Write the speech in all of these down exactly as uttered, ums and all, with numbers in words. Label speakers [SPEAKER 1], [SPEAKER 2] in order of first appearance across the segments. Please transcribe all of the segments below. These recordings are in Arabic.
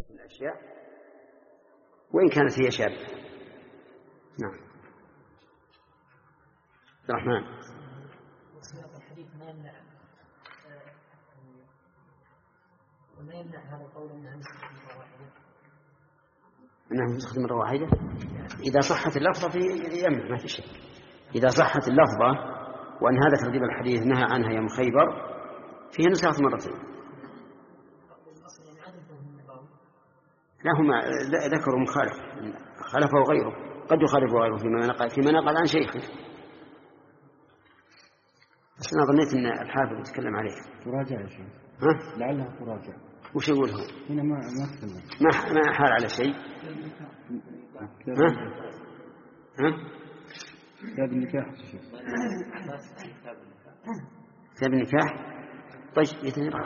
[SPEAKER 1] الأشياء وإن كانت هي شابة. نعم. الرحمن.
[SPEAKER 2] وسياق الحديث ما يمنع وما يمنع هذا القول أنها نسخة مرة واحدة.
[SPEAKER 1] أنها نسخة مرة واحدة إذا صحت اللفظة في يمنع، ما في شيء. إذا صحت اللفظة وأن هذا ترتيب الحديث نهى عنها يوم خيبر فيها نسخة مرتين. لا هم ذكروا مخالف خالفه غيره، قد يخالفه غيره فيما نقل فيما نقل عن شيخه، بس أنا ظنيت أن الحافظ يتكلم عليه.
[SPEAKER 3] تراجع يا شيخ.
[SPEAKER 1] ها؟
[SPEAKER 3] لعلها تراجع.
[SPEAKER 1] وش يقول هو؟
[SPEAKER 3] هنا ما ما تكلم.
[SPEAKER 1] ما ما حال على شيء. ها؟ ها؟
[SPEAKER 3] كتاب النكاح يا شيخ.
[SPEAKER 1] كتاب النكاح. طيب يتنرى.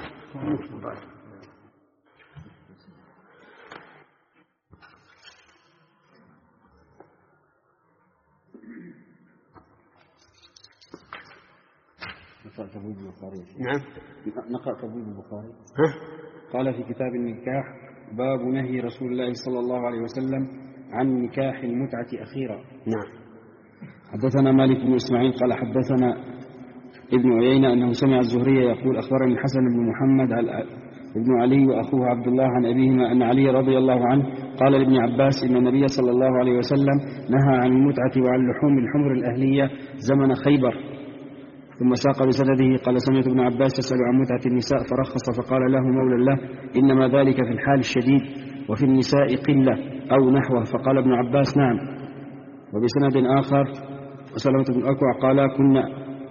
[SPEAKER 3] نقرأ تبويب البخاري.
[SPEAKER 1] نعم.
[SPEAKER 3] نقرأ تبويب البخاري.
[SPEAKER 1] ها؟
[SPEAKER 3] قال في كتاب النكاح: باب نهي رسول الله صلى الله عليه وسلم عن نكاح المتعة أخيرا.
[SPEAKER 1] نعم.
[SPEAKER 3] حدثنا مالك بن إسماعيل قال حدثنا ابن عيينة أنه سمع الزهري يقول: أخبرني الحسن بن محمد ابن علي وأخوه عبد الله عن أبيهما أن علي رضي الله عنه قال لابن عباس إن النبي صلى الله عليه وسلم نهى عن المتعة وعن لحوم الحمر الأهلية زمن خيبر. ثم ساق بسنده قال: سمعت ابن عباس يسأل عن متعة النساء فرخص فقال له مولى له: إنما ذلك في الحال الشديد وفي النساء قلة أو نحوه. فقال ابن عباس: نعم. وبسند آخر وسلمة بن الأكوع قال: كنا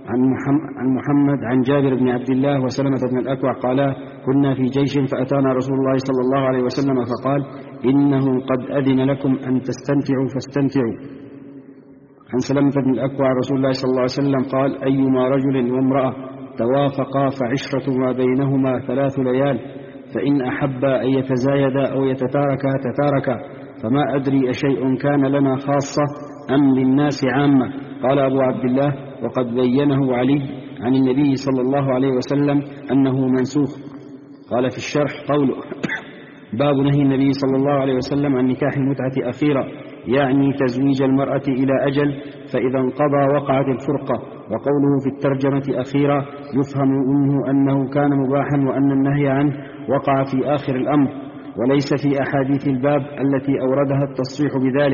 [SPEAKER 3] عن محمد عن جابر بن عبد الله وسلمة بن الأكوع قال: كنا في جيش فأتانا رسول الله صلى الله عليه وسلم فقال: إنه قد أذن لكم أن تستمتعوا فاستمتعوا. عن سلمة بن الأكوع رسول الله صلى الله عليه وسلم قال: أيما رجل وامرأة توافقا فعشرة ما بينهما ثلاث ليال، فإن أحبا أن يتزايدا أو يتتاركا تتاركا، فما أدري أشيء كان لنا خاصة أم للناس عامة. قال أبو عبد الله: وقد بينه علي عن النبي صلى الله عليه وسلم أنه منسوخ. قال في الشرح قوله: باب نهي النبي صلى الله عليه وسلم عن نكاح المتعة أخيرا، يعني تزويج المرأة إلى أجل فإذا انقضى وقعت الفرقة. وقوله في الترجمة أخيرا يفهم منه أنه كان مباحا وأن النهي عنه وقع في آخر الأمر، وليس في أحاديث الباب التي أوردها التصريح بذلك،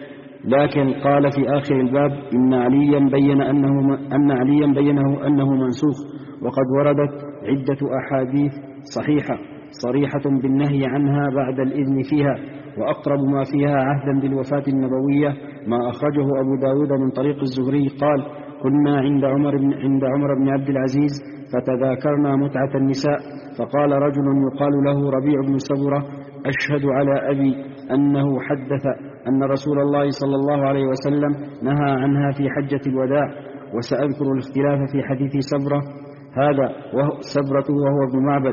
[SPEAKER 3] لكن قال في آخر الباب: إن عليا بين أنه أن عليا بينه أنه منسوخ. وقد وردت عدة أحاديث صحيحة صريحة بالنهي عنها بعد الإذن فيها، وأقرب ما فيها عهدا بالوفاة النبوية ما أخرجه أبو داود من طريق الزهري قال: كنا عند عمر بن, عند عمر بن عبد العزيز فتذاكرنا متعة النساء، فقال رجل يقال له ربيع بن سبرة: أشهد على أبي أنه حدث أن رسول الله صلى الله عليه وسلم نهى عنها في حجة الوداع. وسأذكر الاختلاف في حديث سبرة هذا وهو سبرة وهو ابن معبد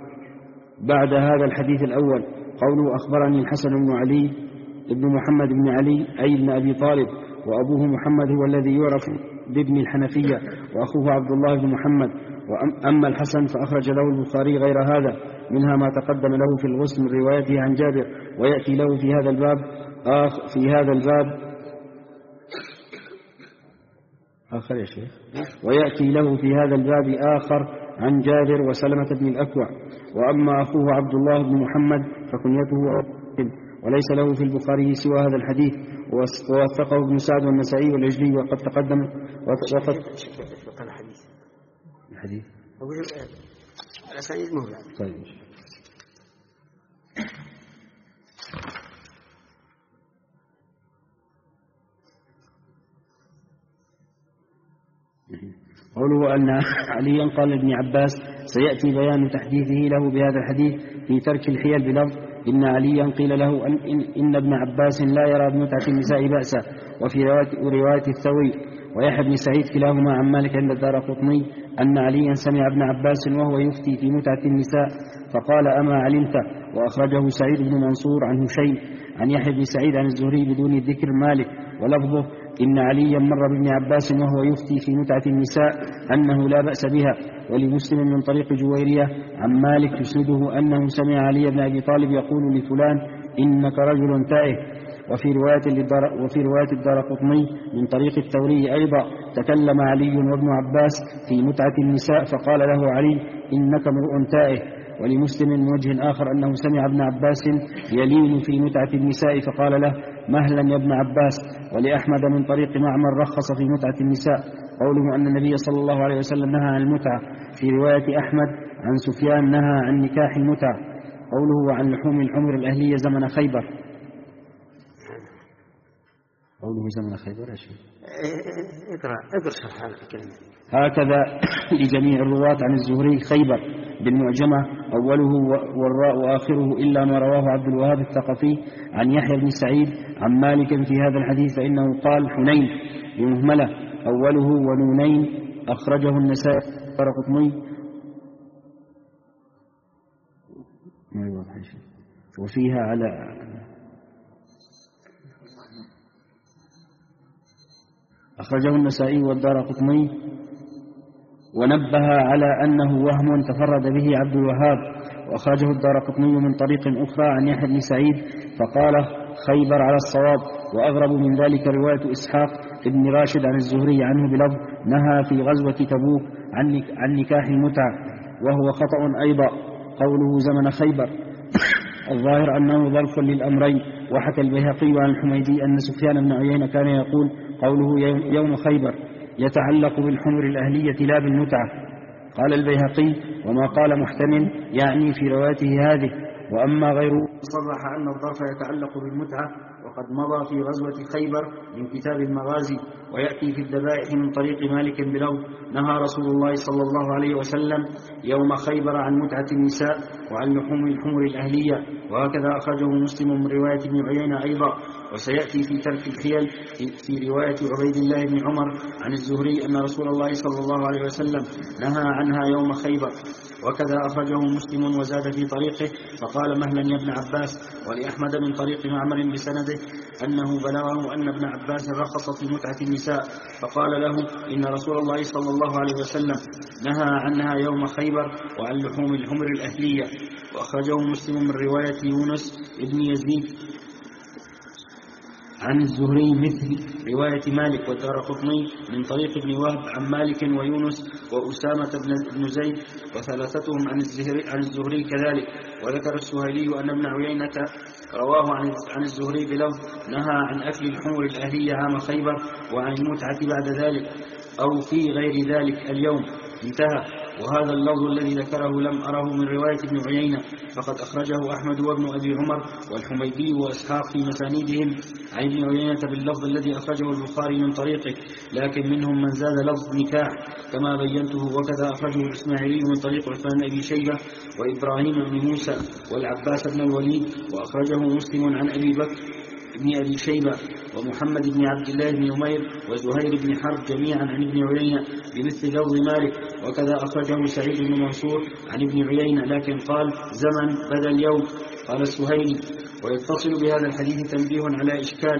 [SPEAKER 3] بعد هذا الحديث الأول. قوله: أخبرني الحسن بن علي ابن محمد بن علي أي ابن أبي طالب، وأبوه محمد هو الذي يعرف بابن الحنفية، وأخوه عبد الله بن محمد. وأما الحسن فأخرج له البخاري غير هذا، منها ما تقدم له في الغسل من روايته عن جابر، ويأتي له في هذا الباب آخر في هذا الباب آخر يا شيخ ويأتي له في هذا الباب آخر عن جابر وسلمة بن الأكوع. وأما أخوه عبد الله بن محمد فكنيته وليس له في البخاري سوى هذا الحديث، ووثقه ابن سعد والنسائي والعجلي. وقد تقدم وقد الحديث
[SPEAKER 1] الأسانيد مهلة.
[SPEAKER 3] طيب. قوله أن عليا قال لابن عباس: سيأتي بيان تحديثه له بهذا الحديث في ترك الحيل بلفظ: إن عليا قيل له أن, إن, إن ابن عباس لا يرى بمتعة النساء بأسا. وفي رواية الثوري ويحيى بن سعيد كلاهما عن مالك عند الدارقطني أن عليا سمع ابن عباس وهو يفتي في متعة النساء فقال: أما علمت؟ وأخرجه سعيد بن منصور عن هشيم عن يحيى بن سعيد عن الزهري بدون ذكر مالك، ولفظه: إن عليا مر بابن عباس وهو يفتي في متعة النساء أنه لا بأس بها. ولمسلم من طريق جويرية عن مالك يسنده أنه سمع علي بن أبي طالب يقول لفلان إنك رجل تائه. وفي رواية الدار وفي رواية الدارقطني من طريق الثوري أيضا تكلم علي وابن عباس في متعة النساء فقال له علي إنك امرؤ تائه. ولمسلم من وجه آخر أنه سمع ابن عباس يلين في متعة النساء فقال له مهلا يا ابن عباس. ولأحمد من طريق معمر رخص في متعة النساء قوله أن النبي صلى الله عليه وسلم نهى عن المتعة. في رواية أحمد عن سفيان نهى عن نكاح المتعة قوله وعن لحوم الحمر الأهلية زمن خيبر. قوله زمن خيبر يا شيخ
[SPEAKER 1] اقرأ اقرأ شرح هذه الكلمة.
[SPEAKER 3] هكذا لجميع الرواة عن الزهري خيبر بالمعجمة أوله والراء وآخره إلا ما رواه عبد الوهاب الثقفي عن يحيى بن سعيد عن مالك في هذا الحديث فإنه قال حنين بمهملة أوله ونونين أخرجه النسائي الدارقطني وفيها على أخرجه النسائي والدارقطني ونبه على أنه وهم تفرد به عبد الوهاب. وأخرجه الدارقطني من طريق أخرى عن يحيى بن سعيد فقال خيبر على الصواب. وأغرب من ذلك رواية إسحاق ابن راشد عن الزهري عنه بلفظ نهى في غزوة تبوك عن نكاح المتعة وهو خطأ أيضا قوله زمن خيبر الظاهر أنه ظرف للأمرين. وحكى البيهقي عن الحميدي أن سفيان بن عيينة كان يقول قوله يوم خيبر يتعلق بالحمر الأهلية لا بالمتعة. قال البيهقي وما قال محتمل يعني في روايته هذه. وأما غيره صرح أن الظرف يتعلق بالمتعة وقد مضى في غزوة خيبر من كتاب المغازي. ويأتي في الذبائح من طريق مالك بلفظ نهى رسول الله صلى الله عليه وسلم يوم خيبر عن متعة النساء وعن لحوم الحمر الأهلية. وهكذا أخرجه مسلم من رواية ابن عيينة أيضا. وسيأتي في ترك الحيل في رواية عبيد الله بن عمر عن الزهري أن رسول الله صلى الله عليه وسلم نهى عنها يوم خيبر. وكذا أخرجه مسلم وزاد في طريقه فقال مهلا يا ابن عباس. ولأحمد من طريق معمر بسنده أنه بلغه أن ابن عباس رخص في متعة النساء فقال له إن رسول الله صلى الله عليه وسلم نهى عنها يوم خيبر وعن لحوم الحمر الأهلية. وأخرجه مسلم من رواية يونس ابن يزيد عن الزهري مثل رواية مالك والدارقطني من طريق ابن وهب عن مالك ويونس وأسامة بن زيد وثلاثتهم عن الزهري, عن الزهري كذلك. وذكر السهيلي أن ابن عيينة رواه عن الزهري بلفظ نهى عن أكل الحمر الأهلية عام خيبر وعن المتعة بعد ذلك أو في غير ذلك اليوم انتهى. وهذا اللفظ الذي ذكره لم أره من رواية ابن عيينة فقد أخرجه أحمد وابن أبي عمر والحميدي وإسحاق في مسانيدهم عن ابن عيينة باللفظ الذي أخرجه البخاري من طريقه لكن منهم من زاد لفظ نكاح كما بينته. وكذا أخرجه الإسماعيلي من طريق عثمان بن أبي شيبة وإبراهيم بن موسى والعباس بن الوليد. وأخرجه مسلم عن أبي بكر ابن أبي شيبة ومحمد بن عبد الله بن عمير وزهير بن حرب جميعا عن ابن عيينة بمثل لفظ مالك. وكذا أخرجه سعيد بن منصور عن ابن عيينة لكن قال زمن بدل يوم. قال السهيلي ويتصل بهذا الحديث تنبيه على إشكال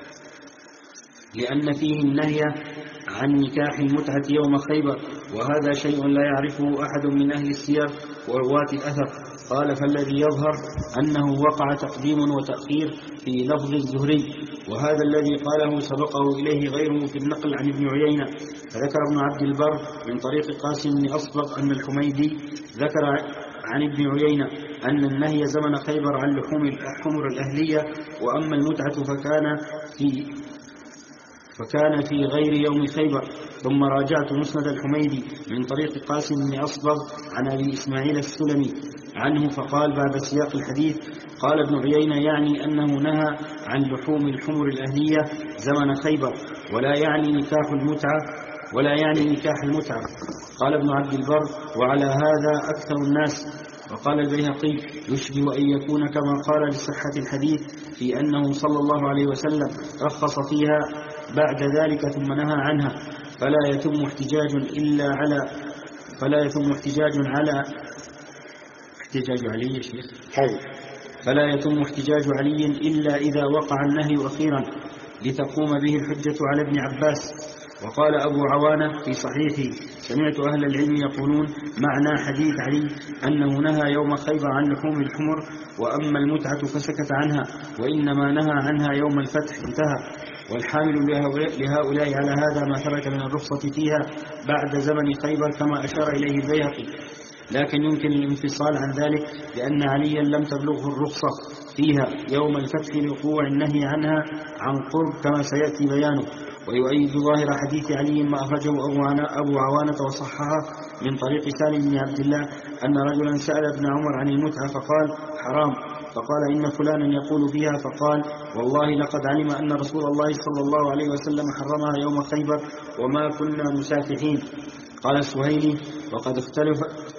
[SPEAKER 3] لأن فيه النهي عن نكاح المتعة يوم خيبر وهذا شيء لا يعرفه أحد من أهل السير ورواة الأثر. قال فالذي يظهر أنه وقع تقديم وتأخير في لفظ الزهري وهذا الذي قاله سبقه إليه غيره في النقل عن ابن عيينة. فذكر ابن عبد البر من طريق قاسم بن أصبغ أن الحميدي ذكر عن ابن عيينة أن النهي زمن خيبر عن لحوم الحمر الأهلية وأما المتعة فكان في فكان في غير يوم خيبر. ثم راجعت مسند الحميدي من طريق قاسم بن أصبغ عن أبي إسماعيل السلمي عنه فقال بعد سياق الحديث قال ابن عيينة يعني أنه نهى عن لحوم الحمر الأهلية زمن خيبر ولا يعني نكاح المتعة ولا يعني نكاح المتعة. قال ابن عبد البر وعلى هذا أكثر الناس. وقال البيهقي يشبه أن يكون كما قال لصحة الحديث في أنه صلى الله عليه وسلم رخص فيها بعد ذلك ثم نهى عنها فلا يتم احتجاج إلا على فلا يتم احتجاج على احتجاج علي يا شيخ فلا يتم احتجاج علي إلا إذا وقع النهي أخيرا لتقوم به الحجة على ابن عباس. وقال أبو عوانة في صحيحه: سمعت أهل العلم يقولون معنى حديث علي أنه نهى يوم خيبر عن لحوم الحمر، وأما المتعة فسكت عنها، وإنما نهى عنها يوم الفتح، انتهى. والحامل لهؤلاء على هذا ما ثبت من الرخصة فيها بعد زمن خيبر كما أشار إليه البيهقي، لكن يمكن الانفصال عن ذلك لأن عليا لم تبلغه الرخصة فيها يوم الفتح لوقوع النهي عنها عن قرب كما سيأتي بيانه. ويؤيد ظاهر حديث علي ما أخرجه أبو عوانة وصححه من طريق سالم بن عبد الله أن رجلا سأل ابن عمر عن المتعة فقال: حرام. فقال: إن فلانا يقول فيها. فقال: والله لقد علم أن رسول الله صلى الله عليه وسلم حرمها يوم خيبر وما كنا مسافحين. قال السهيلي: وقد اختلف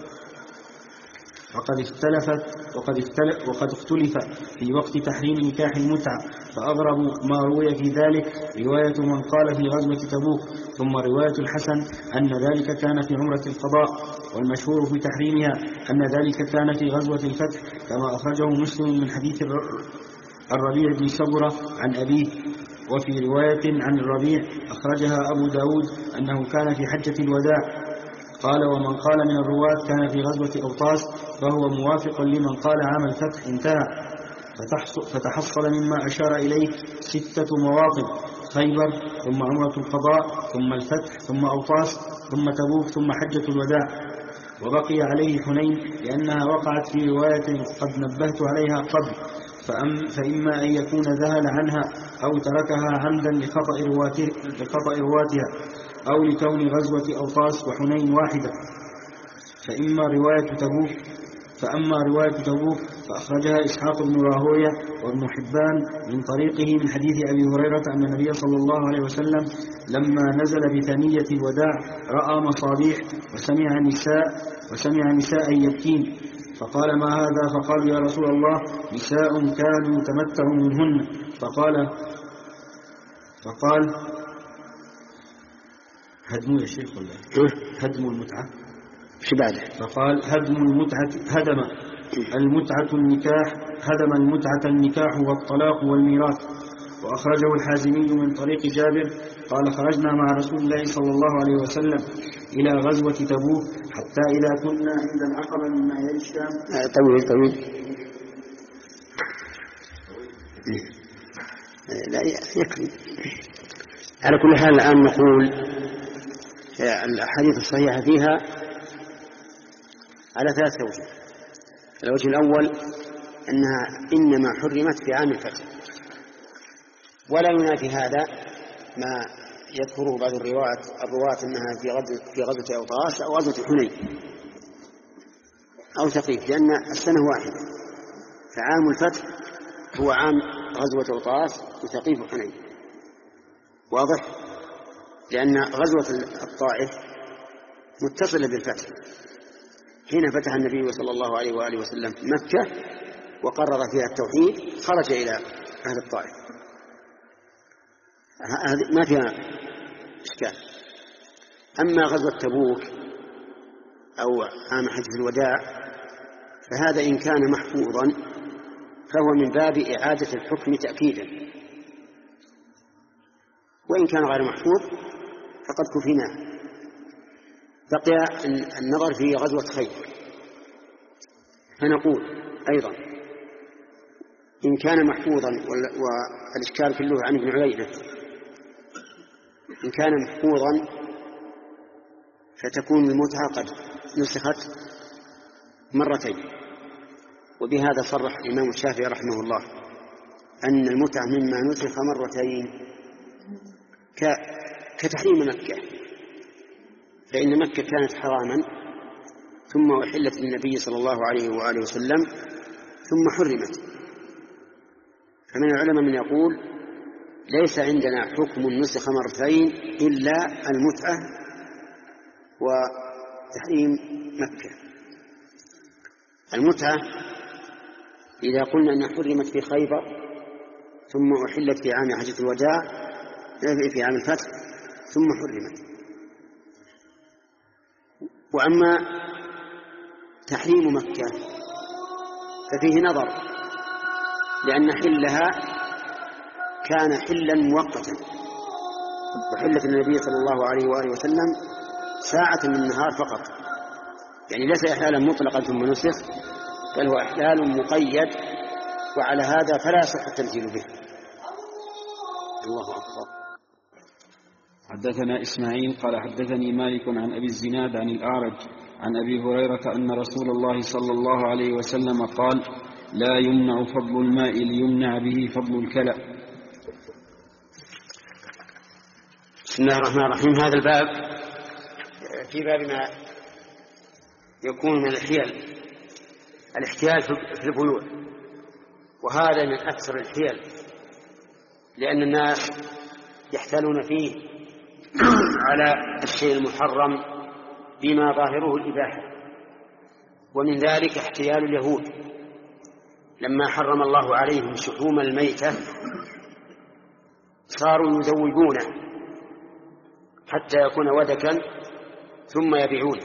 [SPEAKER 3] وقد اختلفت وقد اختلف, وقد اختلف في وقت تحريم نكاح المتعة، فأغرب ما روي في ذلك رواية من قال في غزوة تبوك، ثم رواية الحسن أن ذلك كان في عمرة القضاء، والمشهور في تحريمها أن ذلك كان في غزوة الفتح كما أخرجه مسلم من حديث الربيع بن سبرة عن أبيه. وفي رواية عن الربيع أخرجها أبو داود أنه كان في حجة الوداع. قال: ومن قال من الرواة كان في غزوة أوطاس فهو موافق لمن قال عام الفتح، انتهى. فتحصل مما أشار إليه ستة مواطن: خيبر، ثم عمرة القضاء، ثم الفتح، ثم أوطاس، ثم تبوك، ثم حجة الوداع. وبقي عليه حنين لأنها وقعت في رواية قد نبهت عليها قبل، فأم فإما أن يكون ذهل عنها أو تركها عمدا لخطأ رواتها، أو لكون غزوة أوطاس وحنين واحدة. فإما رواية تبوك فأما رواية تبوك فأخرجها إسحاق بن راهوية وابن حبان من طريقه من حديث أبي هريرة أن النبي صلى الله عليه وسلم لما نزل بثنية الوداع رأى مصابيح وسمع نساء وسمع نساء يبكين، فقال: ما هذا؟ فقال: يا رسول الله، نساء كانوا يتمتع منهن. فقال فقال هدموا يا شيخ ولا هدموا المتعة
[SPEAKER 1] شو بعده؟
[SPEAKER 3] فقال: هدم المتعة هدم المتعة النكاح هدم المتعة النكاح والطلاق والميراث. وأخرجه الحازمي من طريق جابر قال: خرجنا مع رسول الله صلى الله عليه وسلم إلى غزوة تبوك حتى إذا كنا عند العقبة من ناحية الشام.
[SPEAKER 1] طويل طويل لا يكفي. على كل حال الآن نقول الأحاديث الصحيحة فيها على ثلاثة وجه. الوجه الأول أنها إنما حرمت في عام الفتح، ولا ينافي هذا ما يذكره بعض الرواة الرواة أنها في غزوة في غزوة أوطاس أو غزوة حنين أو ثقيف، لأن السنة واحدة، فعام الفتح هو عام غزوة أوطاس وثقيف وحنين. واضح؟ لأن غزوة الطائف متصلة بالفتح، حين فتح النبي صلى الله عليه وآله وسلم مكة وقرر فيها التوحيد خرج إلى أهل الطائف، هذه ما فيها إشكال. أما غزوة تبوك أو عام حجة الوداع فهذا إن كان محفوظا فهو من باب إعادة الحكم تأكيدا، وإن كان غير محفوظ فقد كفيناه. بقي النظر في غزوة خيبر، فنقول أيضا إن كان محفوظا، والإشكال كله عن ابن عيينة، إن كان محفوظا فتكون المتعة قد نسخت مرتين. وبهذا صرح الإمام الشافعي رحمه الله أن المتعة مما نسخ مرتين كتحريم مكة، فإن مكة كانت حراما ثم أحلت للنبي صلى الله عليه وآله وسلم ثم حرمت. فمن العلماء من يقول ليس عندنا حكم نسخ مرتين إلا المتعة وتحريم مكة. المتعة إذا قلنا أنها حرمت في خيبر ثم أحلت في عام حجة الوداع في عام الفتح ثم حرمت. وأما تحريم مكة ففيه نظر، لأن حلها كان حلا مؤقتا وحلت النبي صلى الله عليه وآله وسلم ساعة من النهار فقط، يعني ليس إحلالا مطلقا ثم نسخ، بل هو إحلال مقيد، وعلى هذا فلا يصح التمثيل به. الله أكبر.
[SPEAKER 3] حدثنا إسماعيل قال حدثني مالك عن أبي الزناد عن الأعرج عن أبي هريرة أن رسول الله صلى الله عليه وسلم قال: لا يمنع فضل الماء ليمنع به فضل الكلى.
[SPEAKER 1] بسم الله الرحمن الرحيم. هذا الباب في باب ما يكون من الحيل، الاحتيال في البيوع، وهذا من أكثر الحيل، لأن الناس يحتالون فيه على الشيء المحرم بما ظاهره الإباحة. ومن ذلك احتيال اليهود لما حرم الله عليهم شحوم الميتة صاروا يذوبونه حتى يكون ودكا ثم يبيعونه.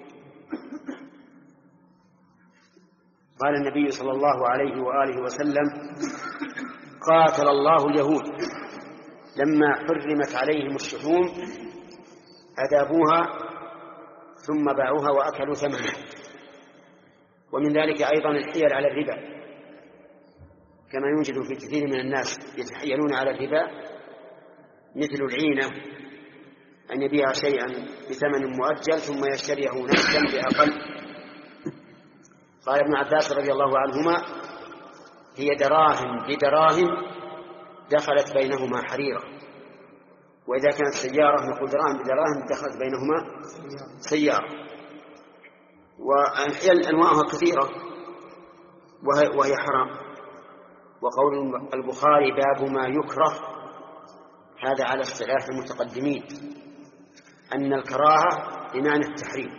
[SPEAKER 1] قال النبي صلى الله عليه وآله وسلم: قاتل الله اليهود لما حرمت عليهم الشحوم أذابوها ثم باعوها وأكلوا ثمنها. ومن ذلك أيضا الحيل على الربا، كما يوجد في كثير من الناس يتحيلون على الربا، مثل العينة، أن يبيع شيئا بثمن مؤجل ثم يشتريه نفسا بأقل. قال ابن عباس رضي الله عنهما: هي دراهم بدراهم دخلت بينهما حريرة. وإذا كانت سيارة نقول دراهم بدراهم دخلت بينهما سيارة. والحيل أنواعها كثيرة وهي, وهي حرام. وقول البخاري: باب ما يكره، هذا على اصطلاح المتقدمين، أن الكراهة بمعنى التحريم.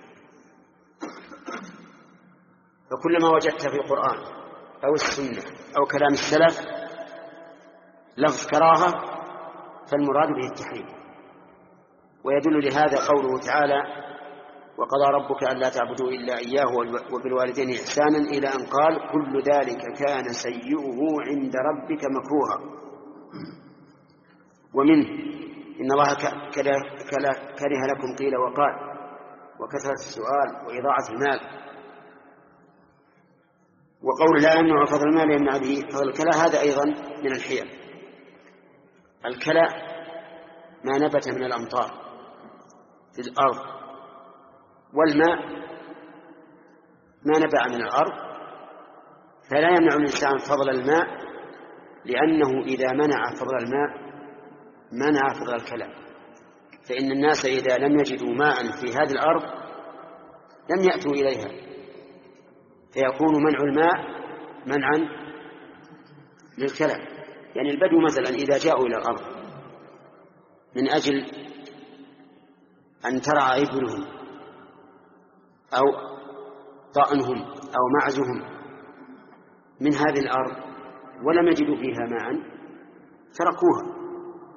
[SPEAKER 1] فكلما وجدت في القرآن أو السنة أو كلام السلف لفظ كراهة فالمراد به التحريم. ويدل لهذا قوله تعالى: وقضى ربك ألا تعبدوا إلا إياه وبالوالدين إحسانا، إلى أن قال: كل ذلك كان سيئه عند ربك مكروها. ومنه: إن الله كره لكم قيل وقال وكثرة السؤال وإضاعة المال. وقول لا يمنع فضل المال يمنع به فضل الكلى، هذا أيضا من الحيل. الكلى ما نبت من الأمطار في الأرض، والماء ما نبع من الأرض، فلا يمنع الإنسان فضل الماء، لأنه إذا منع فضل الماء منع فضل الكلى. فإن الناس إذا لم يجدوا ماء في هذه الأرض لم يأتوا إليها، فيكون منع الماء منعا للكلى. يعني البدو مثلا إذا جاءوا إلى الأرض من أجل أن ترعى إبلهم أو طأنهم أو معزهم من هذه الأرض ولم يجدوا فيها ماء تركوها.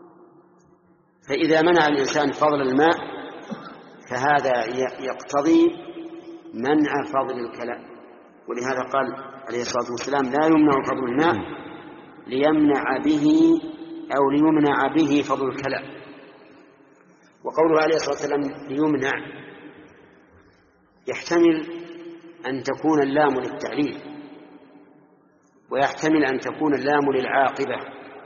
[SPEAKER 1] فإذا منع الإنسان فضل الماء فهذا يقتضي منع فضل الكلى. ولهذا قال عليه الصلاة والسلام: لا يمنع فضل الماء ليمنع به أو ليمنع به فضل الكلى. وقوله عليه الصلاة والسلام ليمنع يحتمل أن تكون اللام للتعليل، ويحتمل أن تكون اللام للعاقبة.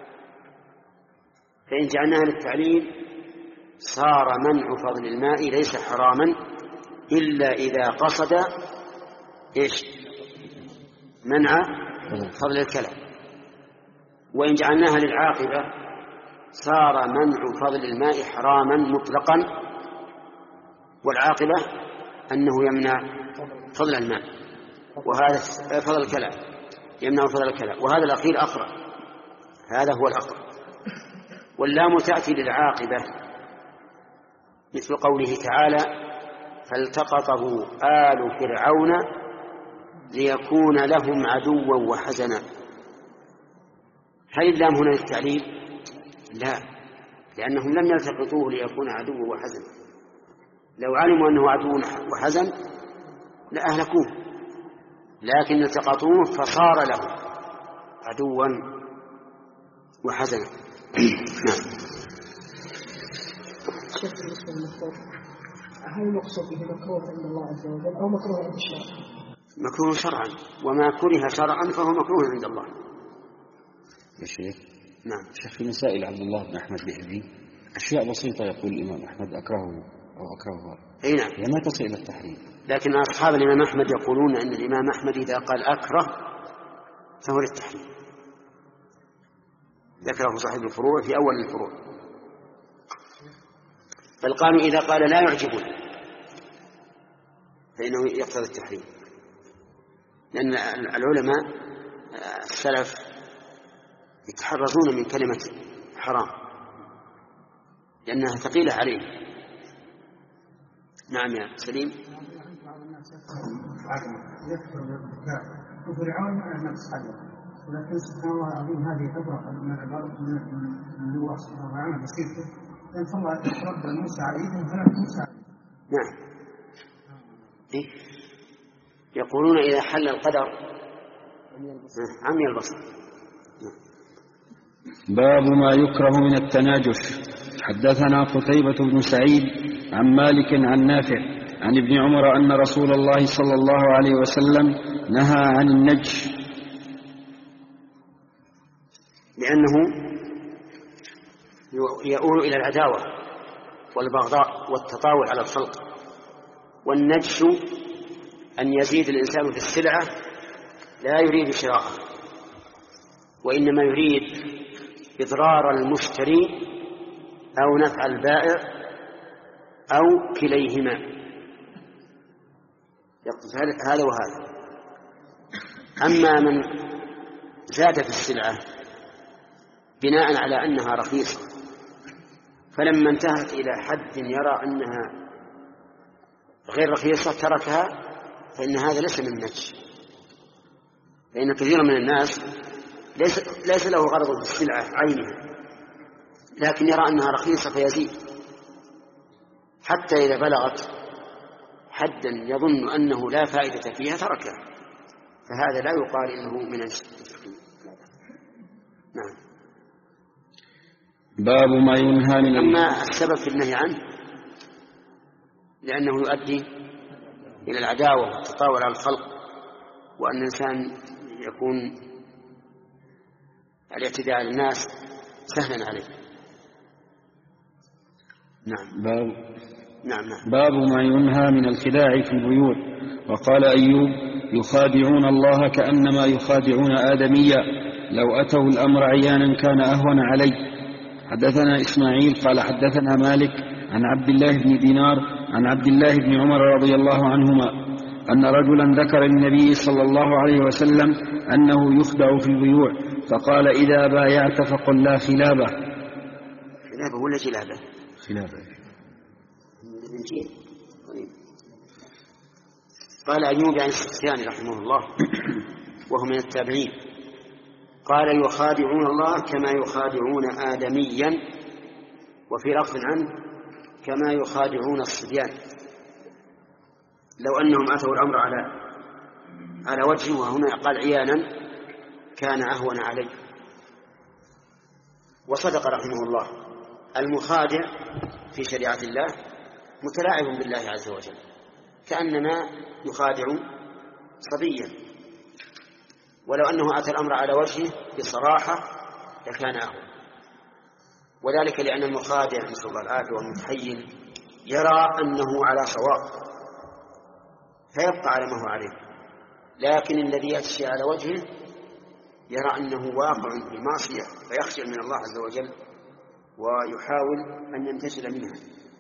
[SPEAKER 1] فإن جعلناها للتعليل صار منع فضل الماء ليس حراما إلا إذا قصد إيش؟ منع فضل الكلى. وإن جعلناها للعاقبة صار منع فضل الماء حراما مطلقا، والعاقبة أنه يمنع فضل الماء، وهذا فضل الكلى يمنع فضل الكلى، وهذا الأخير أقرب، هذا هو الأقرب. واللام تأتي للعاقبة مثل قوله تعالى: فالتقطه آل فرعون ليكون لهم عدوا وحزنا. هل اللام هنا للتعليل؟ لا، لأنهم لم يلتقطوه ليكون عدوا وحزنا. لو علموا أنه عدو وحزن لأهلكوه، لكن التقطوه فصار له عدوا وحزنا. نعم.
[SPEAKER 2] الشيخ بالنسبة للمفطور هل المقصود به مكروه عند الله عز وجل أو مكروه عند الشرع؟
[SPEAKER 1] مكروه شرعا، وما كره شرعا فهو مكروه عند الله.
[SPEAKER 3] يا شيخ.
[SPEAKER 1] نعم.
[SPEAKER 3] شيخ في مسائل عبد الله بن أحمد بن أشياء بسيطة يقول الإمام أحمد أكرهه أو أكرهها.
[SPEAKER 1] أي نعم.
[SPEAKER 3] هي ما تصل إلى التحريم.
[SPEAKER 1] لكن أصحاب الإمام أحمد يقولون أن الإمام أحمد إذا قال أكره فهو للتحريم. ذكره صاحب الفروع في أول الفروع. بل قالوا إذا قال لا يعجبون فإنه يقتضي التحريم، لأن العلماء السلف يتحرزون من كلمة حرام لأنها ثقيلة عليه. نعم يا سليم.
[SPEAKER 4] وفرعون نفس هذا، ولكن سبحان الله العظيم هذه عبرة من عبارة من الله سبحانه وتعالى بسيطة، لأن الله رب موسى عليهم فلا موسى.
[SPEAKER 1] نعم. إيه؟ يقولون إذا حل القدر عمي البصر.
[SPEAKER 3] باب ما يكره من التناجش. حدثنا قتيبة بن سعيد عن مالك عن نافع عن ابن عمر أن رسول الله صلى الله عليه وسلم نهى عن النجش،
[SPEAKER 1] لأنه يؤول إلى العداوة والبغضاء والتطاول على الخلق. والنجش أن يزيد الإنسان في السلعة لا يريد شراءها، وإنما يريد إضرار المشتري أو نفع البائع أو كليهما، هذا وهذا. أما من زاد في السلعة بناء على أنها رخيصة فلما انتهت إلى حد يرى أنها غير رخيصة تركها، فإن هذا ليس من النجش. لأن كثيرا من الناس ليس, ليس له غرض في السلعة عينها، لكن يرى أنها رخيصة فيزيد حتى إذا بلغت حدا يظن أنه لا فائدة فيها تركها، فهذا لا يقال إنه من التفريط. نعم.
[SPEAKER 3] باب ما ينهى من
[SPEAKER 1] أما السبب في النهي عنه لأنه يؤدي إلى العداوة والتطاول على الخلق، وأن الإنسان يكون الاعتداء على الناس سهلا عليه. نعم.
[SPEAKER 3] باب
[SPEAKER 1] نعم نعم.
[SPEAKER 3] باب ما ينهى من الخداع في البيوع. وقال أيوب يخادعون الله كأنما يخادعون آدميا، لو أتوا الأمر عيانا كان أهون علي. حدثنا إسماعيل قال حدثنا مالك عن عبد الله بن دينار عن عبد الله بن عمر رضي الله عنهما أن رجلا ذكر للنبي صلى الله عليه وسلم أنه يخدع في البيوع، فقال إذا بايعت فقل لا خلابة.
[SPEAKER 1] خلابة ولا جلابة؟
[SPEAKER 3] خلابة.
[SPEAKER 1] قال أيوب عن السختياني رحمه الله وهو من التابعين قال يخادعون الله كما يخادعون آدميا، وفي لفظ عنه كما يخادعون الصبيان، لو أنهم أتوا الأمر على على وجهه، وهنا قال عيانا كان أهون عليه. وصدق رحمه الله. المخادع في شريعة الله متلاعب بالله عز وجل، كأنما يخادع صبيا، ولو أنه أتى الأمر على وجهه بصراحة لكان أهون. وذلك لأن المخادع نسأل الله العافية والمتحيل يرى أنه على صواب فيبقى على ما هو عليه، لكن الذي يأتي على وجهه يرى أنه واقع في معصية فيخشى من الله عز وجل ويحاول أن يمتثل منها.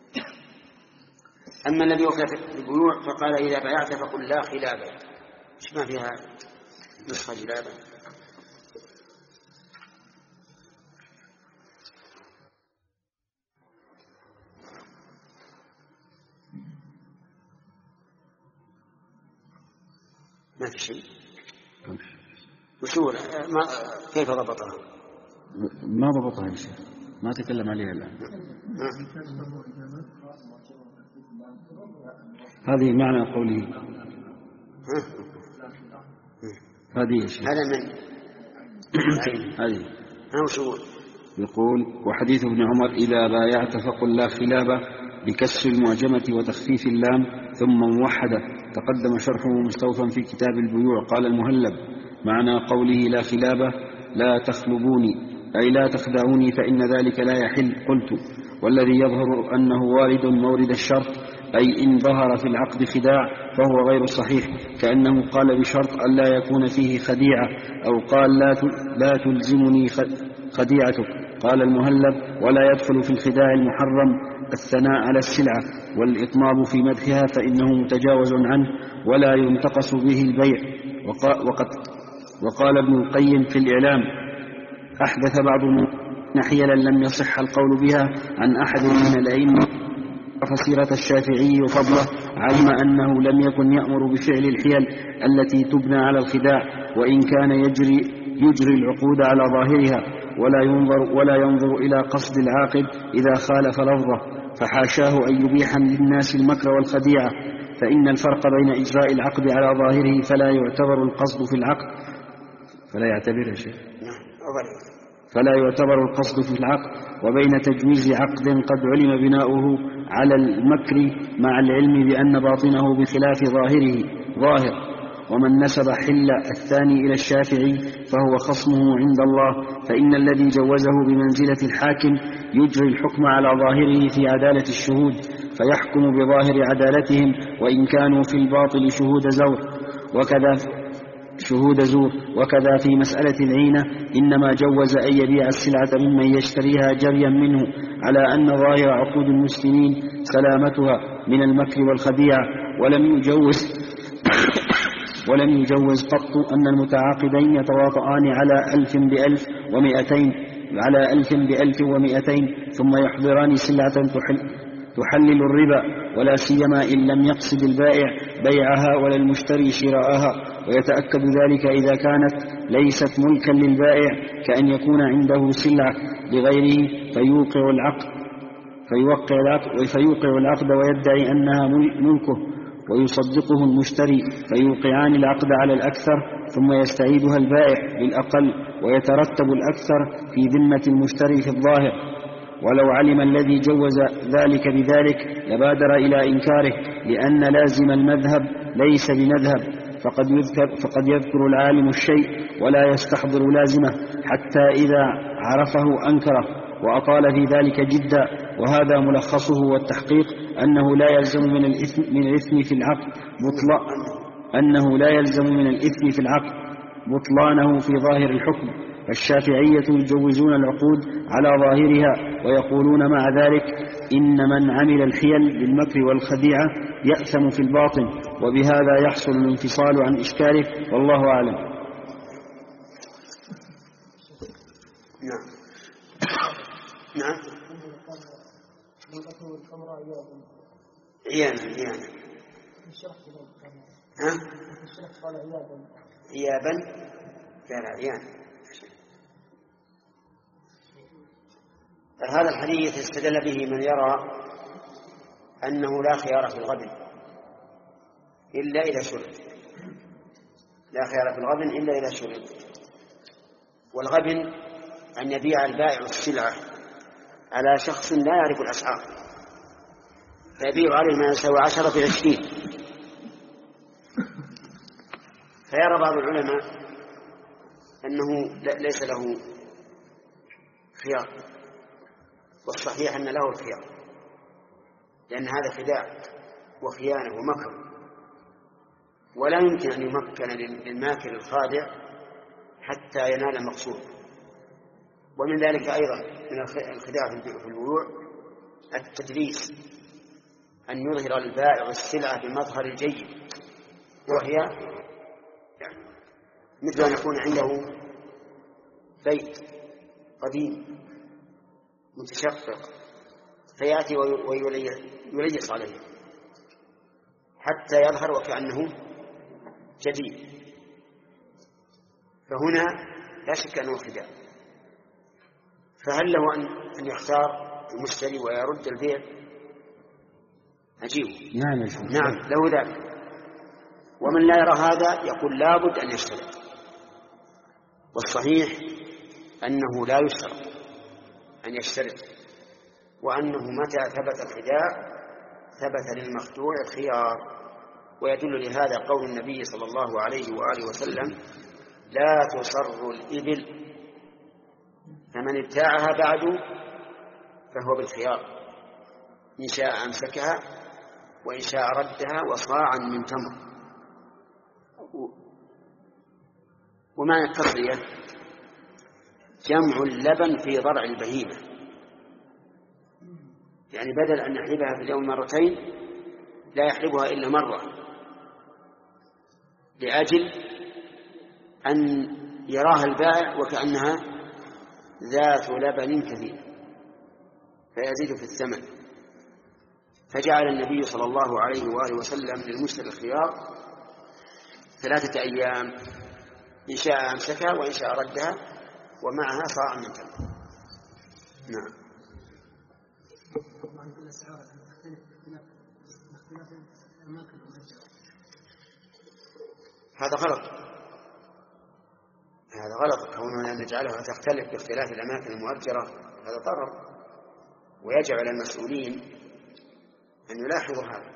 [SPEAKER 1] أما الذي وقع في البيوع فقال إذا بايعت فقل لا خلابة، إيش ما فيها نسخة جلابة؟ ما في شيء. وشو ما كيف ضبطها؟
[SPEAKER 3] ما ضبطها يا شيخ، ما تكلم عليها الآن. هذه معنى قوله. هذه يا شيخ.
[SPEAKER 1] هذا من
[SPEAKER 3] هذه
[SPEAKER 1] ها وشو
[SPEAKER 3] يقول: وحديث ابن عمر إذا بايعت فقل لا خلابة بكسر المعجمة وتخفيف اللام ثم موحدة، تقدم شرحه مستوفا في كتاب البيوع. قال المهلب: معنى قوله لا خلابة لا تخلبوني، أي لا تخدعوني فإن ذلك لا يحل. قلت: والذي يظهر أنه وارد مورد الشرط، أي إن ظهر في العقد خداع فهو غير صحيح، كأنه قال بشرط أن لا يكون فيه خديعة، أو قال لا تلزمني خديعتك. قال المهلب: ولا يدخل في الخداع المحرم الثناء على السلعة والإطناب في مدحها، فإنه متجاوز عنه ولا ينتقص به البيع. وقد وقال ابن القيم في الإعلام: أحدث بعض حيلا لم يصح القول بها عن أحد من الأئمة، فسيرة الشافعي وفضله علم أنه لم يكن يأمر بفعل الحيل التي تبنى على الخداع، وإن كان يجري, يجري العقود على ظاهرها، ولا ينظر, ولا ينظر إلى قصد العاقد إذا خالف لفظه، فحاشاه أن يبيح للناس المكر والخديعة، فإن الفرق بين إجراء العقد على ظاهره فلا يعتبر القصد في العقد فلا يعتبر يا شيخ فلا يعتبر القصد في العقد وبين تجويز عقد قد علم بناؤه على المكر مع العلم بأن باطنه بخلاف ظاهره ظاهر. ومن نسب حل الثاني إلى الشافعي فهو خصمه عند الله، فإن الذي جوزه بمنزلة الحاكم يجري الحكم على ظاهره في عدالة الشهود، فيحكم بظاهر عدالتهم وإن كانوا في الباطل شهود زور وكذا شهود زور وكذا في مسألة العينة إنما جوز أن يبيع السلعة ممن يشتريها جريا منه، على أن ظاهر عقود المسلمين سلامتها من المكر والخديعة، ولم يجوز ولم يجوز قط أن المتعاقدين يتواطئان على ألف بألف ومئتين على ألف بألف ومئتين ثم يحضران سلعة تحل تحلل الربا، ولا سيما إن لم يقصد البائع بيعها ولا المشتري شراءها، ويتأكد ذلك إذا كانت ليست ملكا للبائع، كأن يكون عنده سلعة لغيره فيوقع العقد فيوقع العقد فيوقع العقد ويدعي أنها ملكه، ويصدقه المشتري فيوقعان العقد على الأكثر ثم يستعيدها البائع بالأقل، ويترتب الأكثر في ذمة المشتري في الظاهر. ولو علم الذي جوز ذلك بذلك لبادر إلى إنكاره، لأن لازم المذهب ليس بمذهب، فقد يذكر, فقد يذكر العالم الشيء ولا يستحضر لازمه حتى إذا عرفه أنكره وأطال في ذلك جدا. وهذا ملخصه والتحقيق أنه لا يلزم من الإثم, من الإثم في العقد مطلق أنه لا يلزم من الإثم في العقد بطلانه في ظاهر الحكم. فالشافعية يجوزون العقود على ظاهرها ويقولون مع ذلك إن من عمل الحيل بالمكر والخديعة يأثم في الباطن، وبهذا يحصل الانفصال عن إشكاله، والله أعلم.
[SPEAKER 1] نعم نعم عيانا عيانا ها عيابا قال عيانا. هذا الحديث استدل به من يرى أنه لا خيار في الغبن إلا إذا شرط، لا خيار في الغبن إلا إذا شرط. والغبن أن يبيع البائع السلعة على شخص لا يعرف الأسعار، فيبيع عليه ما يساوي عشرة في عشرين، فيرى بعض العلماء أنه ليس له خيار، والصحيح أن له الخيار، لأن هذا خداع وخيانة ومكر، ولا يمكن أن يمكن للماكر الخادع حتى ينال المقصود. ومن ذلك أيضا من الخداع في البيوع التدليس، أن يظهر البائع السلعة بمظهر الجيد، وهي مثل أن يكون عنده بيت قديم متشقق فيأتي ويليس عليه حتى يظهر وكأنه جديد، فهنا لا شك أنه خداع. فهل له أن يختار المشتري ويرد البيع؟ أجيب
[SPEAKER 3] نعم
[SPEAKER 1] نعم له ذلك. ومن لا يرى هذا يقول لابد أن يشترط، والصحيح أنه لا يشترط، أن يشترط، وأنه متى ثبت الخداع ثبت للمخدوع الخيار. ويدل لهذا قول النبي صلى الله عليه وآله وسلم: لا تصر الإبل، فمن ابتاعها بعد فهو بالخيار، إن شاء أمسكها وإن شاء ردها وصاعا من تمر. ومعنى التصرية جمع اللبن في ضرع البهيمة، يعني بدل أن يحلبها في اليوم مرتين لا يحلبها إلا مرة، لأجل أن يراها البائع وكأنها ذات لبن كثير فيزيد في الثمن. فجعل النبي صلى الله عليه وآله وسلم للمشتري الخيار ثلاثة أيام، إن شاء أمسكها وإن شاء ردها ومعها صاع من تمر. نعم. هذا غلط، هذا غلط كوننا أن نجعلها تختلف باختلاف الأماكن المؤجرة، هذا ضرر، ويجب على المسؤولين أن يلاحظوا هذا.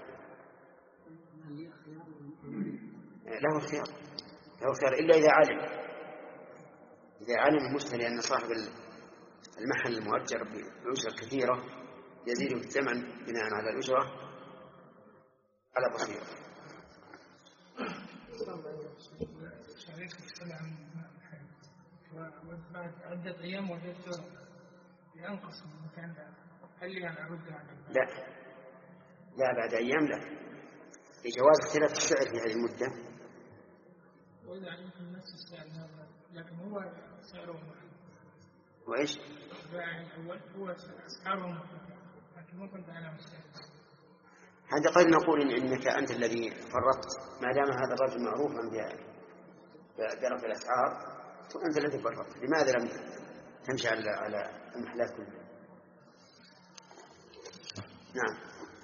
[SPEAKER 1] له الخيار، له الخيار إلا إذا علم، إذا علم المشتري أن صاحب المحل المؤجر بأجرة كثيرة يزيد في الثمن بناء على الأجرة على بصيرة.
[SPEAKER 5] وبعد عدة أيام وجدت ينقص المكان ده، هل لي أن أرد عليه؟
[SPEAKER 1] لا لا، بعد أيام لا، لجواز اختلاف السعر في هذه المدة.
[SPEAKER 5] وإذا علمتم نفس السعر هذا، لكن هو سعره محدود.
[SPEAKER 1] وإيش؟
[SPEAKER 5] البائع الأول هو أسعاره محدود، لكن ما كنت أعلم السعر.
[SPEAKER 1] هذا قد نقول إن إنك أنت الذي فرطت، ما دام هذا الرجل معروفا برفع الأسعار فأنت الذي فرطت. لماذا لم تمشي على على المحلات كلها؟ نعم.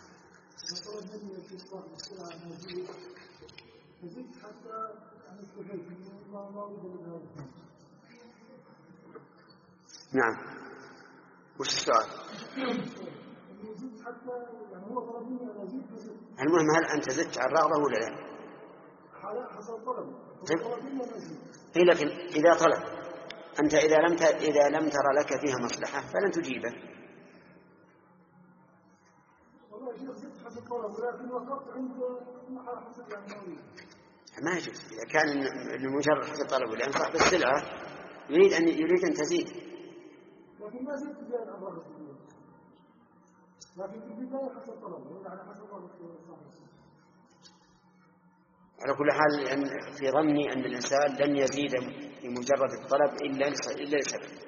[SPEAKER 1] نعم. وش السؤال؟ المهم هل أنت زدت عن رغبة ولا لا؟ إيه، لكن إذا طلب أنت إذا لم إذا لم ترى لك فيها مصلحة فلن تجيبه. ما يجوز إذا كان لمجرد حسب طلب، لأن صاحب السلعة يريد أن يريد أن تزيد.
[SPEAKER 2] لكن ما زدت زيادة عن رغبة اليوم، لكن في البداية حسب طلب على حسب رغبة صاحب السلعة.
[SPEAKER 1] على كل حال أن في ظني أن الإنسان لن يزيد بمجرد الطلب إلا إلا لسبب.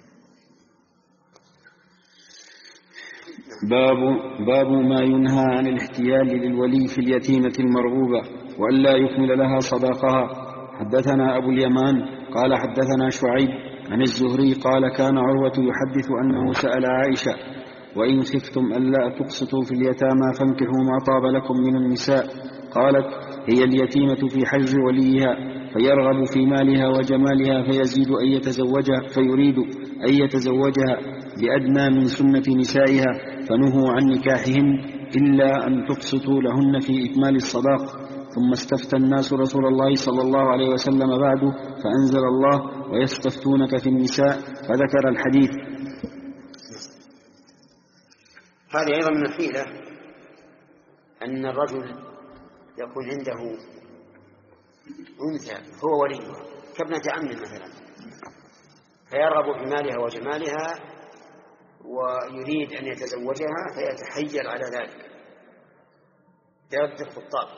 [SPEAKER 3] باب باب ما ينهى عن الاحتيال للولي في اليتيمة المرغوبة وألا يكمل لها صداقها. حدثنا أبو اليمان قال حدثنا شعيب عن الزهري قال كان عروة يحدث أنه سأل عائشة: وإن خفتم ألا تقسطوا في اليتامى فانكحوا ما طاب لكم من النساء. قالت: هي اليتيمة في حجر وليها فيرغب في مالها وجمالها فيزيد أن يتزوجها فيريد أن يتزوجها بأدنى من سنة نسائها فنهوا عن نكاحهن إلا أن تقسطوا لهن في إكمال الصداق. ثم استفتى الناس رسول الله صلى الله عليه وسلم بعد فأنزل الله: ويستفتونك في النساء، فذكر الحديث.
[SPEAKER 1] هذه أيضا من الحيلة أن الرجل يكون عنده أنثى هو وليها كابنة عم مثلا، فيرغب في مالها وجمالها ويريد أن يتزوجها فيتحيل على ذلك برد الخطاب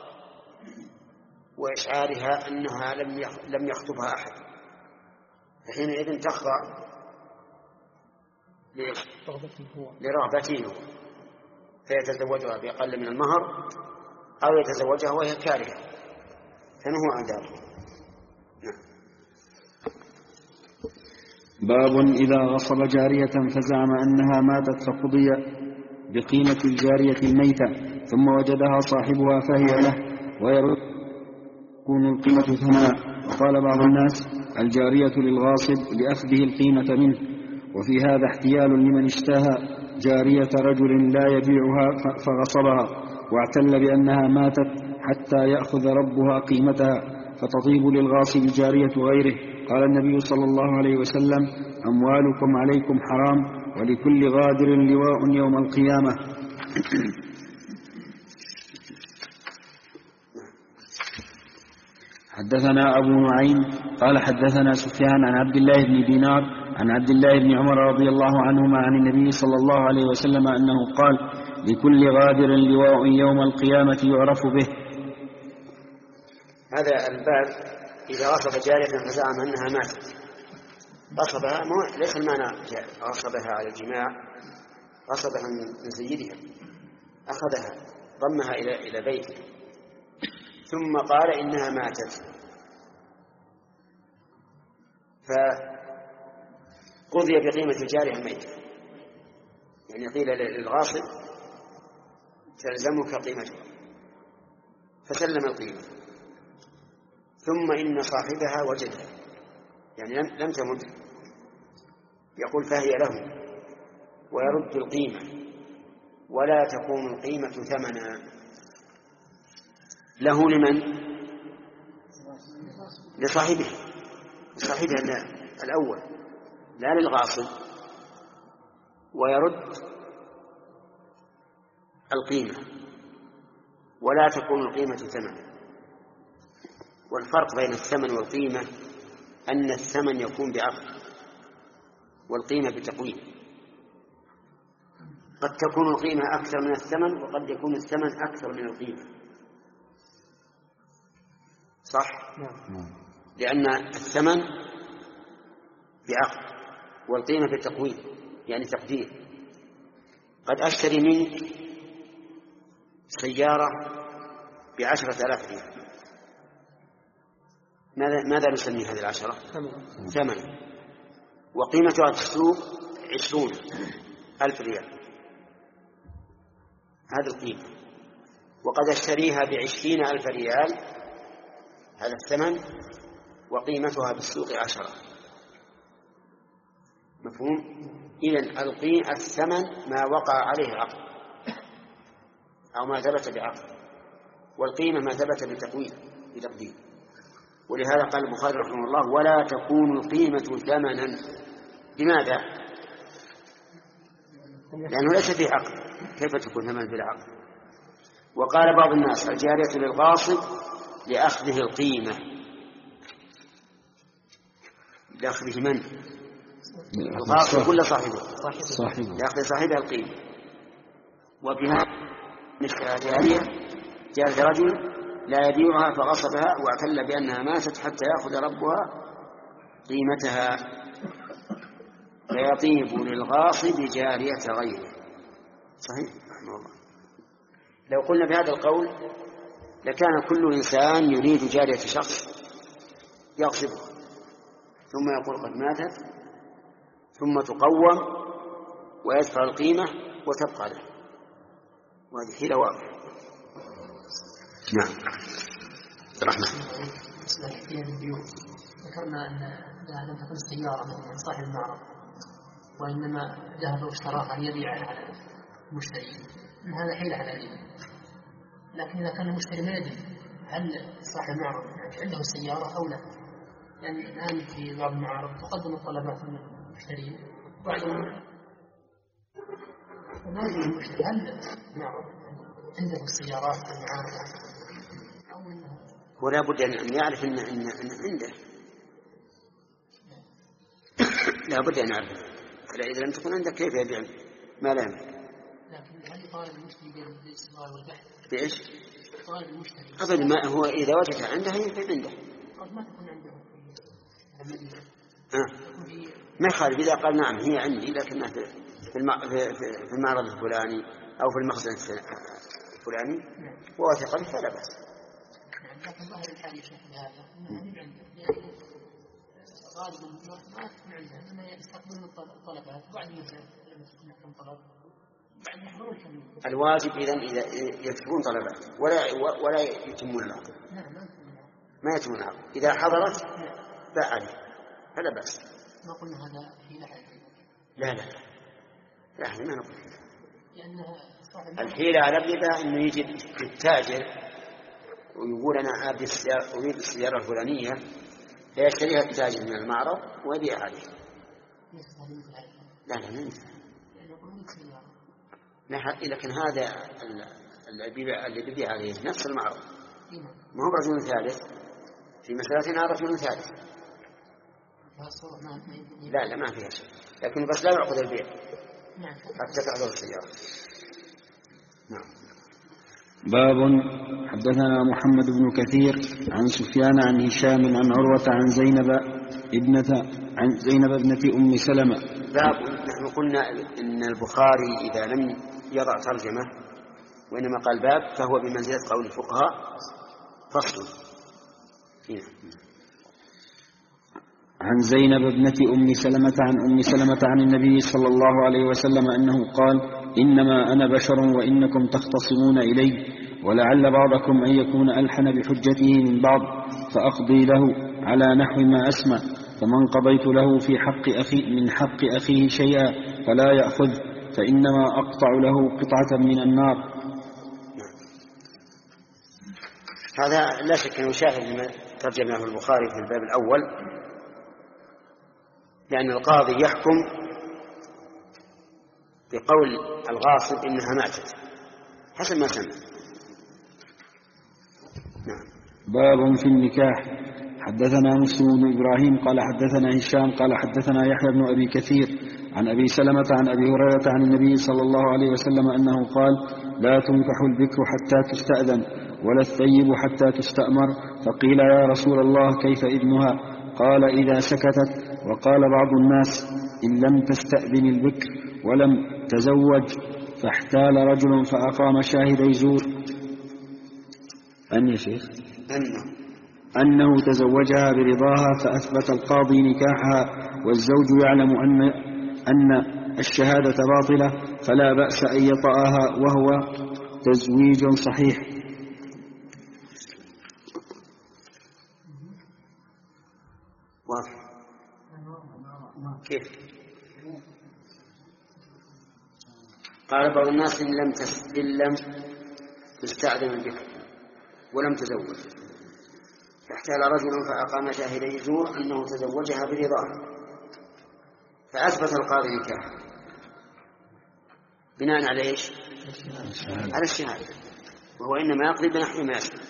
[SPEAKER 1] وإشعارها أنها لم يخطبها أحد، فحينئذ تخضع لرغبته فيتزوجها بأقل من المهر أو يتزوجها وهي كارهة، فنهوا عن ذلك.
[SPEAKER 3] باب إذا غصب جارية فزعم أنها ماتت فقضي بقيمة الجارية الميتة ثم وجدها صاحبها فهي له ويكون القيمة ثمنا. وقال بعض الناس: الجارية للغاصب لأخذه القيمة منه. وفي هذا احتيال لمن اشتهى جارية رجل لا يبيعها فغصبها واعتل بأنها ماتت حتى يأخذ ربها قيمتها فتطيب للغاصب جارية غيره. قال النبي صلى الله عليه وسلم: أموالكم عليكم حرام ولكل غادر لواء يوم القيامة. حدثنا أبو نعيم قال حدثنا سفيان عن عبد الله بن دينار عن عبد الله بن عمر رضي الله عنهما عن النبي صلى الله عليه وسلم أنه قال: لكل غادر لواء يوم القيامة يعرف به.
[SPEAKER 1] هذا الباب إذا غصب جارية فزعم أنها ماتت، غصبها ليس المعنى غصبها على الجماع، غصبها من سيدها، أخذها ضمها إلى إلى بيته ثم قال إنها ماتت، فقضي بقيمة الجارية الميتة، يعني قيل للغاصب تلزمك قيمتها فسلم القيمة، ثم إن صاحبها وجدها يعني لم تمت، يقول فهي له ويرد القيمة ولا تكون القيمة ثمنا له. لمن؟ لصاحبه، لصاحبها الأول لا للغاصب، ويرد القيمة ولا تكون القيمة ثمنا. والفرق بين الثمن والقيمة أن الثمن يكون بعقد والقيمة بتقويم. قد تكون القيمة أكثر من الثمن وقد يكون الثمن أكثر من القيمة، صح؟ لأن الثمن بعقد والقيمة بتقويم يعني تقدير. قد أشتري منك سيارة بعشرة آلاف ريال، ماذا, ماذا نسمي هذه العشرة؟ ثمن، وقيمتها في السوق عشرون ألف ريال، هذا القيمة. وقد اشتريها بعشرين ألف ريال، هذا الثمن، وقيمتها بالسوق عشرة. مفهوم؟ إذن القيمة الثمن ما وقع عليه عقد أو ما ثبت بعقد، والقيمة ما ثبت بتقويم بتقدير. ولهذا قال البخاري رحمه الله: ولا تكون القيمة ثمنا. لماذا؟ لأنه ليس فيه عقد، كيف تكون ثمنا بلا عقد؟ وقال بعض الناس: الجارية للغاصب لأخذه القيمة. لأخذه من؟ الغاصب كل صاحبه لأخذ صاحبها القيمة. وبها نشترى جارية جارية رجل لا يبيعها فغصبها واعتل بأنها ماتت حتى يأخذ ربها قيمتها، فيطيب للغاصب جارية غيره. صحيح رحمه الله. لو قلنا بهذا القول لكان كل إنسان يريد جارية شخص يغصبه ثم يقول قد ماتت، ثم تقوم ويدفع القيمة وتبقى له، وهذه حيلة واضحة. نعم. رحمة.
[SPEAKER 6] ذكرنا أن لم تكن السيارة من صاحب المعرض، وإنما ذهب واشتراها ليبيعها على المشتري، من هذا حيلة على اليمين. لكن إذا كان المشتري ما يدري هل صاحب المعرض عنده السيارة أو لا، يعني الآن في بعض المعارض تقدم الطلبات من المشترين وبعدهم ما يدري المشتري هل المعرض عنده السيارات المعارضة أو إنها،
[SPEAKER 1] ولا بد أن يعرف إن إن إن عنده، لا بد أن يعرف. فلا إذا لم تكن عندك كيف يبيع ما لا يملك؟
[SPEAKER 6] لكن هل طالب المشتري بالاستثمار والبحث؟
[SPEAKER 1] بإيش؟
[SPEAKER 6] طالب المشتري
[SPEAKER 1] أبدا، ما هو إذا وجدها عنده يبيع عنده.
[SPEAKER 6] قد ما تكون عنده في المدينة.
[SPEAKER 1] آه. ما يخالف إذا قال نعم هي عندي لكنها في في المعرض الفلاني أو في المخزن الفلاني ووثق به فلا بأس.
[SPEAKER 6] لكن ظاهر الحال يشوف هذا أنها من عنده، يعني غالبا ما تكون عنده، إنما يستقبلون الطلبات بعد ما يكون طلب بعد يحضرون الحلول.
[SPEAKER 1] الواجب إذن إذا يكتبون طلبات ولا ولا يتمون العقد. ما يتمون العقد، إذا حضرت باع عليه فلا بأس.
[SPEAKER 6] ما قلنا هذا في لحظة.
[SPEAKER 1] لا لا لا احنا ما نقول الحيلة على ابنها انه يجي التاجر ويقول انا ابي السيارة اريد السيارة الفلانية فيشتريها التاجر من المعرض ويبيعها عليه. لا لا ما نعم. لكن هذا اللي بيبيع عليه نفس المعرض ما هو رجل ثالث في مسألتنا رجل ثالث. لا لا ما فيها شيء لكن بس لا يعقد البيع حتى تحضر السيارة. نعم.
[SPEAKER 3] باب حدثنا محمد بن كثير عن سفيان عن هشام عن عروة عن زينب ابنة عن زينب ابنة أم سلمة.
[SPEAKER 1] باب نحن قلنا إن البخاري إذا لم يضع ترجمة وإنما قال باب فهو بمنزلة قول الفقهاء فصل.
[SPEAKER 3] عن زينب ابنة أم سلمة عن أم سلمة عن النبي صلى الله عليه وسلم أنه قال إنما أنا بشر وإنكم تختصمون إلي ولعل بعضكم أن يكون ألحن بحجته من بعض فأقضي له على نحو ما أسمع فمن قضيت له في حق أخي من حق أخيه شيئا فلا يأخذ فإنما أقطع له قطعة من النار.
[SPEAKER 1] هذا لا شك أنه شاهد لما ترجمه البخاري في الباب الأول لأن القاضي يحكم بقول الغاصب إنها ماتت حسب ما سمع. نعم.
[SPEAKER 3] باب في النكاح. حدثنا مسلم بن إبراهيم قال حدثنا هشام قال حدثنا يحيى بن أبي كثير عن أبي سلمة عن أبي هريرة عن النبي صلى الله عليه وسلم أنه قال لا تنكح البكر حتى تستأذن ولا الثيب حتى تستأمر فقيل يا رسول الله كيف إذنها قال إذا سكتت. وقال بعض الناس إن لم تستأذن البكر ولم تزوج فاحتال رجل فأقام شاهدي زور أن يا شيخ
[SPEAKER 1] أنه,
[SPEAKER 3] أنه تزوجها برضاها فأثبت القاضي نكاحها والزوج يعلم أن, أن الشهادة باطلة فلا بأس أن يطأها وهو تزويج صحيح.
[SPEAKER 1] واضح كيف؟ قال بعض الناس إن لم تستلم تستأذن البكر ولم تزوج فاحتال رجل فأقام شاهدي زور أنه تزوجها برضاها فأثبت القاضي نكاحها بناء على إيش؟ على الشهادة وهو إنما يقضي بنحو ما يسمع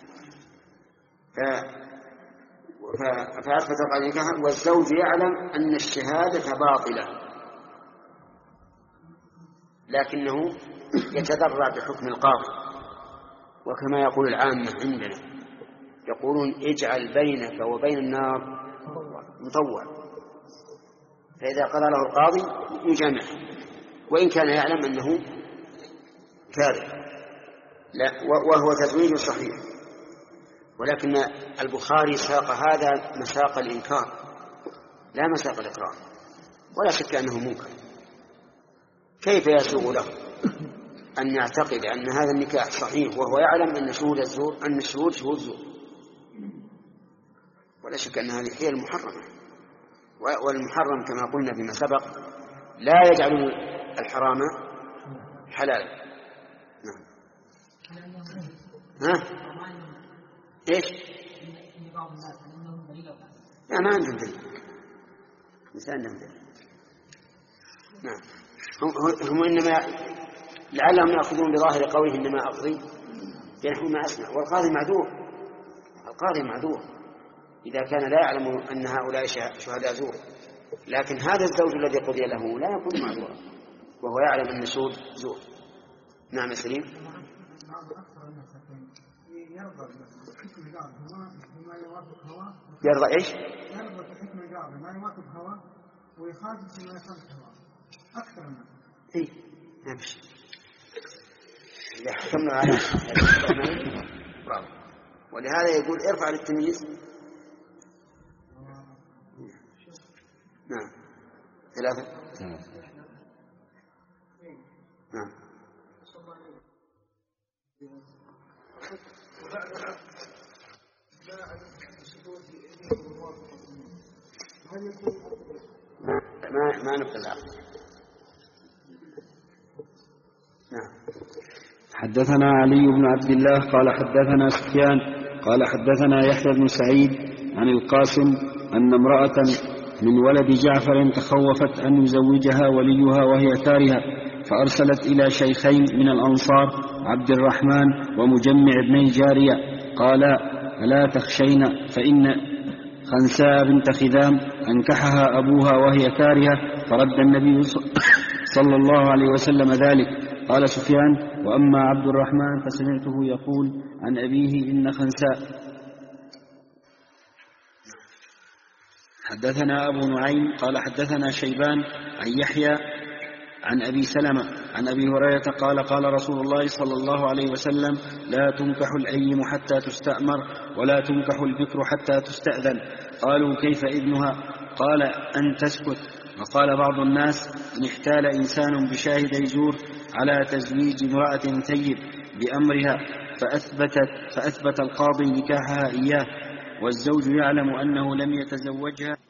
[SPEAKER 1] فأثبت القاضي نكاحها والزوج يعلم أن الشهادة باطلة لكنه يتضرع بحكم القاضي وكما يقول العامة عندنا يقولون اجعل بينك وبين النار مطوع فإذا قضى له القاضي يجامعه وإن كان يعلم أنه كاذب لا وهو تزويج صحيح. ولكن البخاري ساق هذا مساق الإنكار لا مساق الإقرار ولا شك أنه منكر. كيف يسوغ له أن يعتقد أن هذا النكاح صحيح وهو يعلم أن شهود الزور أن الشهود شهود زور؟ ولا شك أن هذه هي المحرمة والمحرم كما قلنا بما سبق لا يجعل الحرام حلالا. نعم. ها إيش؟ لا ما عندهم دليل ليس عندهم دليل. نعم. هم, هم إنما لعلهم يأخذون بظاهر قوله إنما أقضي بنحو ما أسمع والقاضي معذور. القاضي معذور إذا كان لا يعلم أن هؤلاء شهداء زور لكن هذا الزوج الذي قضي له لا يكون معذورا وهو يعلم أن الشهود زور. نعم سليم. يرضى إيش؟
[SPEAKER 2] يرضى بحكم القاضي ما يوافق هواه ويخالف ما يخالف هواه أكثر منه.
[SPEAKER 1] إيه نمشي. إذا حكمنا على برافو. ولهذا يقول ارفع للتمييز. نعم ثلاثة. نعم. ما الرحمن بن العقد. نعم.
[SPEAKER 3] حدثنا علي بن عبد الله قال حدثنا سفيان قال حدثنا يحيى بن سعيد عن القاسم أن امرأة من ولد جعفر تخوفت أن يزوجها وليها وهي كارهة، فأرسلت إلى شيخين من الأنصار عبد الرحمن ومجمع ابني جارية، قال: ألا تخشين فإن خنساء بنت خذام أنكحها أبوها وهي كارهة، فرد النبي صلى الله عليه وسلم ذلك. قال سفيان: وأما عبد الرحمن فسمعته يقول عن أبيه إن خنساء. حدثنا أبو نعيم قال حدثنا شيبان عن يحيى عن أبي سلمة عن أبي هريرة قال: قال رسول الله صلى الله عليه وسلم: لا تنكح الأيم حتى تستأمر، ولا تنكح البكر حتى تستأذن. قالوا: كيف إذنها؟ قال: أن تسكت. وقال بعض الناس: إن احتال إنسان بشاهد زور على تزويج امرأة ثيب بأمرها فأثبتت فأثبت القاضي نكاحها إياه، والزوج يعلم أنه لم يتزوجها